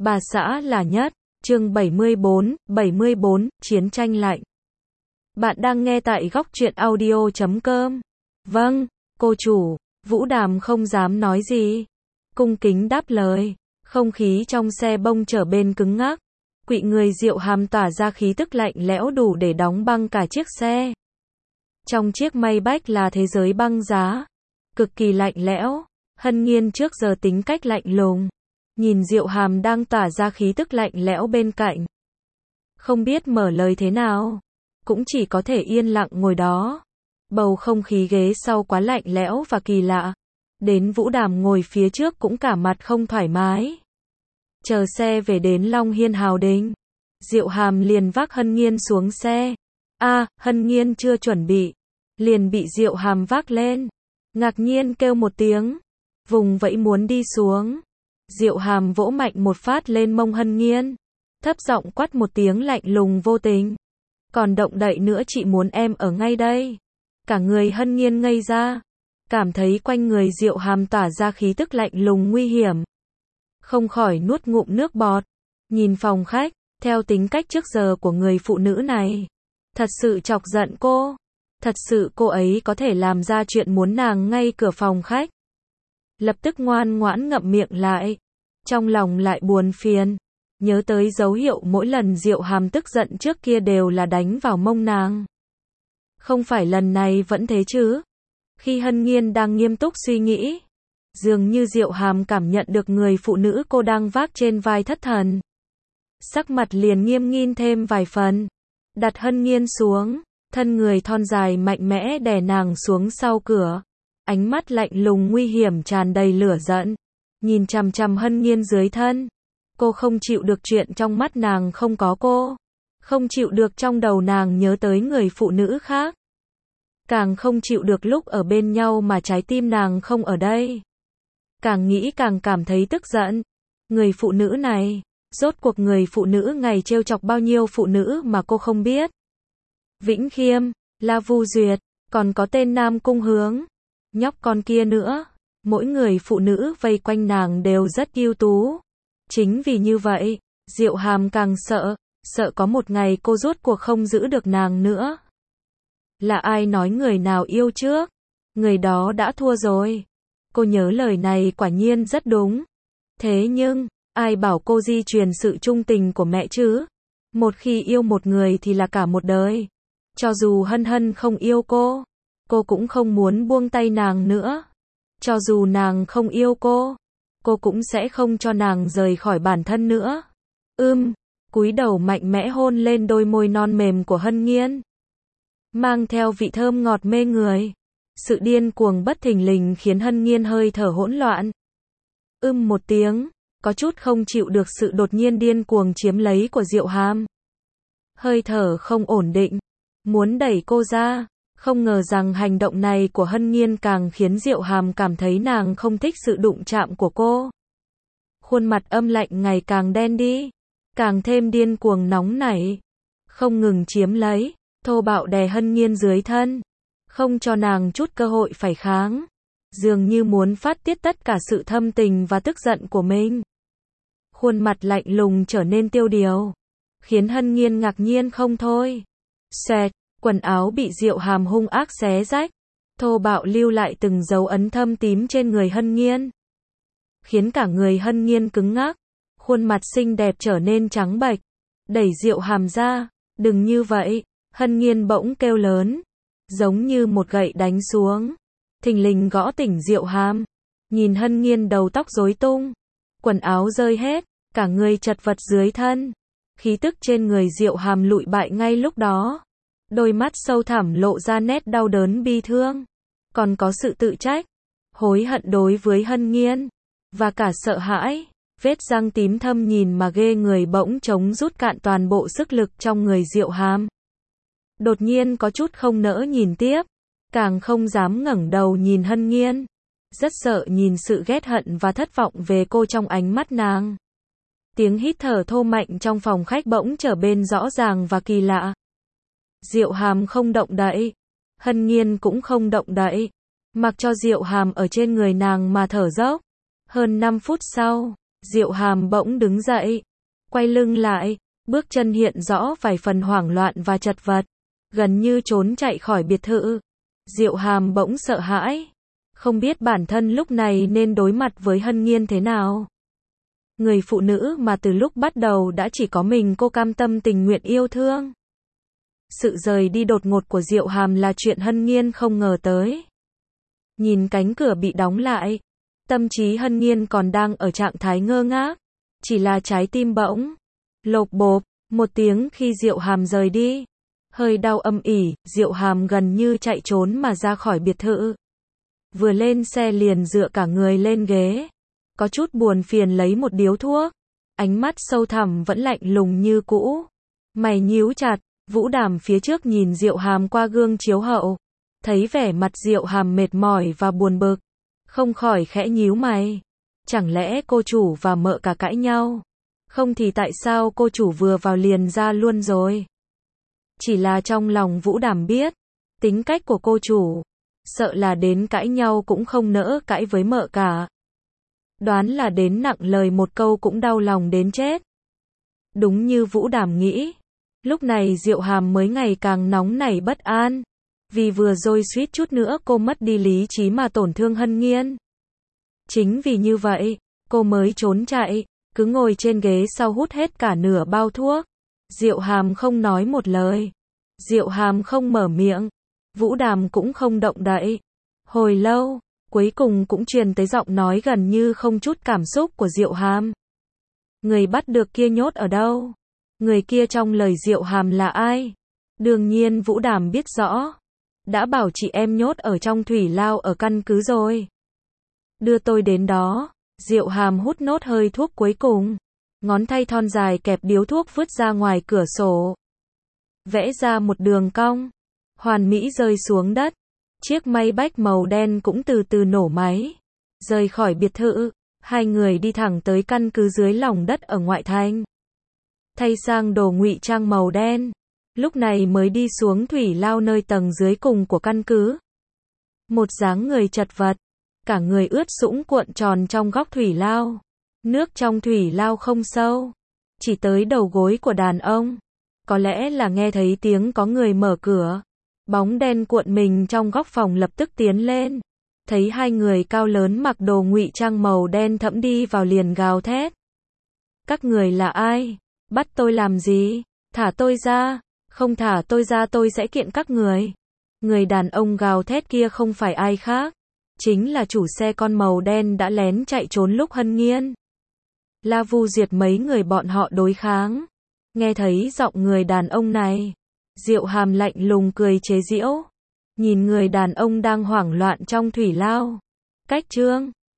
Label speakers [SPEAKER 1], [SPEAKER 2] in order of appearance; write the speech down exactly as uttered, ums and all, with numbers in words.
[SPEAKER 1] Bà xã là nhất, chương bảy mươi bốn, bảy mươi bốn, chiến tranh lạnh. Bạn đang nghe tại góc truyện audio chấm com. Vâng, cô chủ, Vũ Đàm không dám nói gì. Cung kính đáp lời, không khí trong xe bông trở bên cứng ngắc. Quỵ người Diệu Hàm tỏa ra khí tức lạnh lẽo đủ để đóng băng cả chiếc xe. Trong chiếc Maybach là thế giới băng giá, cực kỳ lạnh lẽo. Hân Nhiên trước giờ tính cách lạnh lùng, nhìn Diệu Hàm đang tỏa ra khí tức lạnh lẽo bên cạnh, không biết mở lời thế nào, cũng chỉ có thể yên lặng ngồi đó. Bầu không khí ghế sau quá lạnh lẽo và kỳ lạ, đến Vũ Đàm ngồi phía trước cũng cả mặt không thoải mái. Chờ xe về đến Long Hiên Hào Đình, Diệu Hàm liền vác Hân Nhiên xuống xe. A, à, Hân Nhiên chưa chuẩn bị, liền bị Diệu Hàm vác lên, ngạc nhiên kêu một tiếng, vùng vẫy muốn đi xuống. Diệu Hàm vỗ mạnh một phát lên mông Hân Nhiên, thấp giọng quát một tiếng lạnh lùng vô tình. Còn động đậy nữa chị muốn em ở ngay đây. Cả người Hân Nhiên ngây ra, cảm thấy quanh người Diệu Hàm tỏa ra khí tức lạnh lùng nguy hiểm. Không khỏi nuốt ngụm nước bọt, nhìn phòng khách, theo tính cách trước giờ của người phụ nữ này. Thật sự chọc giận cô, thật sự cô ấy có thể làm ra chuyện muốn nàng ngay cửa phòng khách. Lập tức ngoan ngoãn ngậm miệng lại, trong lòng lại buồn phiền, nhớ tới dấu hiệu mỗi lần Diệu Hàm tức giận trước kia đều là đánh vào mông nàng. Không phải lần này vẫn thế chứ? Khi Hân Nhiên đang nghiêm túc suy nghĩ, dường như Diệu Hàm cảm nhận được người phụ nữ cô đang vác trên vai thất thần. Sắc mặt liền nghiêm nghiên thêm vài phần, đặt Hân Nhiên xuống, thân người thon dài mạnh mẽ đè nàng xuống sau cửa. Ánh mắt lạnh lùng nguy hiểm tràn đầy lửa giận, nhìn chằm chằm Hân Nhiên dưới thân. Cô không chịu được chuyện trong mắt nàng không có cô, không chịu được trong đầu nàng nhớ tới người phụ nữ khác, càng không chịu được lúc ở bên nhau mà trái tim nàng không ở đây. Càng nghĩ càng cảm thấy tức giận. Người phụ nữ này, rốt cuộc người phụ nữ ngày trêu chọc bao nhiêu phụ nữ mà cô không biết. Vĩnh Khiêm, La Vu Duyệt, còn có tên Nam Cung Hướng, nhóc con kia nữa, mỗi người phụ nữ vây quanh nàng đều rất ưu tú. Chính vì như vậy, Diệu Hàm càng sợ, sợ có một ngày cô rốt cuộc không giữ được nàng nữa. Là ai nói người nào yêu trước, người đó đã thua rồi. Cô nhớ lời này quả nhiên rất đúng. Thế nhưng, ai bảo cô di truyền sự trung tình của mẹ chứ? Một khi yêu một người thì là cả một đời. Cho dù Hân Hân không yêu cô, cô cũng không muốn buông tay nàng nữa. Cho dù nàng không yêu cô, cô cũng sẽ không cho nàng rời khỏi bản thân nữa. Ưm, cúi đầu mạnh mẽ hôn lên đôi môi non mềm của Hân Nhiên, mang theo vị thơm ngọt mê người. Sự điên cuồng bất thình lình khiến Hân Nhiên hơi thở hỗn loạn. Ưm một tiếng, có chút không chịu được sự đột nhiên điên cuồng chiếm lấy của Diệu Hàm. Hơi thở không ổn định, muốn đẩy cô ra. Không ngờ rằng hành động này của Hân Nhiên càng khiến Diệu Hàm cảm thấy nàng không thích sự đụng chạm của cô. Khuôn mặt âm lạnh ngày càng đen đi, càng thêm điên cuồng nóng nảy, không ngừng chiếm lấy, thô bạo đè Hân Nhiên dưới thân, không cho nàng chút cơ hội phản kháng, dường như muốn phát tiết tất cả sự thâm tình và tức giận của mình. Khuôn mặt lạnh lùng trở nên tiêu điều, khiến Hân Nhiên ngạc nhiên không thôi. Xoẹt, quần áo bị Diệu Hàm hung ác xé rách, thô bạo lưu lại từng dấu ấn thâm tím trên người Hân Nhiên, khiến cả người Hân Nhiên cứng ngắc, khuôn mặt xinh đẹp trở nên trắng bệch. Đẩy Diệu Hàm ra, đừng như vậy. Hân Nhiên bỗng kêu lớn, giống như một gậy đánh xuống, thình lình gõ tỉnh Diệu Hàm. Nhìn Hân Nhiên đầu tóc rối tung, quần áo rơi hết, cả người chật vật dưới thân, khí tức trên người Diệu Hàm lụi bại ngay lúc đó. Đôi mắt sâu thẳm lộ ra nét đau đớn bi thương, còn có sự tự trách, hối hận đối với Hân Nhiên, và cả sợ hãi. Vết răng tím thâm nhìn mà ghê người bỗng trống rút cạn toàn bộ sức lực trong người Diệu Hàm. Đột nhiên có chút không nỡ nhìn tiếp, càng không dám ngẩng đầu nhìn Hân Nhiên, rất sợ nhìn sự ghét hận và thất vọng về cô trong ánh mắt nàng. Tiếng hít thở thô mạnh trong phòng khách bỗng trở bên rõ ràng và kỳ lạ. Diệu Hàm không động đậy, Hân Nhiên cũng không động đậy, mặc cho Diệu Hàm ở trên người nàng mà thở dốc. Hơn năm phút sau, Diệu Hàm bỗng đứng dậy, quay lưng lại, bước chân hiện rõ vài phần hoảng loạn và chật vật, gần như trốn chạy khỏi biệt thự. Diệu Hàm bỗng sợ hãi, không biết bản thân lúc này nên đối mặt với Hân Nhiên thế nào. Người phụ nữ mà từ lúc bắt đầu đã chỉ có mình cô cam tâm tình nguyện yêu thương. Sự rời đi đột ngột của Diệu Hàm là chuyện Hân Nhiên không ngờ tới. Nhìn cánh cửa bị đóng lại, tâm trí Hân Nhiên còn đang ở trạng thái ngơ ngác, chỉ là trái tim bỗng lộp bộp một tiếng khi Diệu Hàm rời đi. Hơi đau âm ỉ, Diệu Hàm gần như chạy trốn mà ra khỏi biệt thự. Vừa lên xe liền dựa cả người lên ghế, có chút buồn phiền lấy một điếu thuốc, ánh mắt sâu thẳm vẫn lạnh lùng như cũ. Mày nhíu chặt, Vũ Đàm phía trước nhìn Diệu Hàm qua gương chiếu hậu, thấy vẻ mặt Diệu Hàm mệt mỏi và buồn bực, không khỏi khẽ nhíu mày. Chẳng lẽ cô chủ và mợ cả cãi nhau? Không thì tại sao cô chủ vừa vào liền ra luôn rồi? Chỉ là trong lòng Vũ Đàm biết, tính cách của cô chủ, sợ là đến cãi nhau cũng không nỡ cãi với mợ cả. Đoán là đến nặng lời một câu cũng đau lòng đến chết. Đúng như Vũ Đàm nghĩ, lúc này Diệu Hàm mới ngày càng nóng nảy bất an, vì vừa rồi suýt chút nữa cô mất đi lý trí mà tổn thương Hân Nhiên. Chính vì như vậy, cô mới trốn chạy, cứ ngồi trên ghế sau hút hết cả nửa bao thuốc. Diệu Hàm không nói một lời. Diệu Hàm không mở miệng. Vũ Đàm cũng không động đậy. Hồi lâu, cuối cùng cũng truyền tới giọng nói gần như không chút cảm xúc của Diệu Hàm. Người bắt được kia nhốt ở đâu? Người kia trong lời Diệu Hàm là ai? Đương nhiên Vũ Đàm biết rõ. Đã bảo chị em nhốt ở trong thủy lao ở căn cứ rồi. Đưa tôi đến đó. Diệu Hàm hút nốt hơi thuốc cuối cùng. Ngón tay thon dài kẹp điếu thuốc vứt ra ngoài cửa sổ. Vẽ ra một đường cong. Hoàn mỹ rơi xuống đất. Chiếc may bách màu đen cũng từ từ nổ máy. Rời khỏi biệt thự, hai người đi thẳng tới căn cứ dưới lòng đất ở ngoại thành. Thay sang đồ ngụy trang màu đen. Lúc này mới đi xuống thủy lao nơi tầng dưới cùng của căn cứ. Một dáng người chật vật. Cả người ướt sũng cuộn tròn trong góc thủy lao. Nước trong thủy lao không sâu, chỉ tới đầu gối của đàn ông. Có lẽ là nghe thấy tiếng có người mở cửa. Bóng đen cuộn mình trong góc phòng lập tức tiến lên. Thấy hai người cao lớn mặc đồ ngụy trang màu đen thẫm đi vào liền gào thét. Các người là ai? Bắt tôi làm gì? Thả tôi ra. Không thả tôi ra tôi sẽ kiện các người. Người đàn ông gào thét kia không phải ai khác. Chính là chủ xe con màu đen đã lén chạy trốn lúc Hân Nhiên. La Vu Diệt mấy người bọn họ đối kháng. Nghe thấy giọng người đàn ông này, Diệu Hàm lạnh lùng cười chế giễu. Nhìn người đàn ông đang hoảng loạn trong thủy lao. Cách chương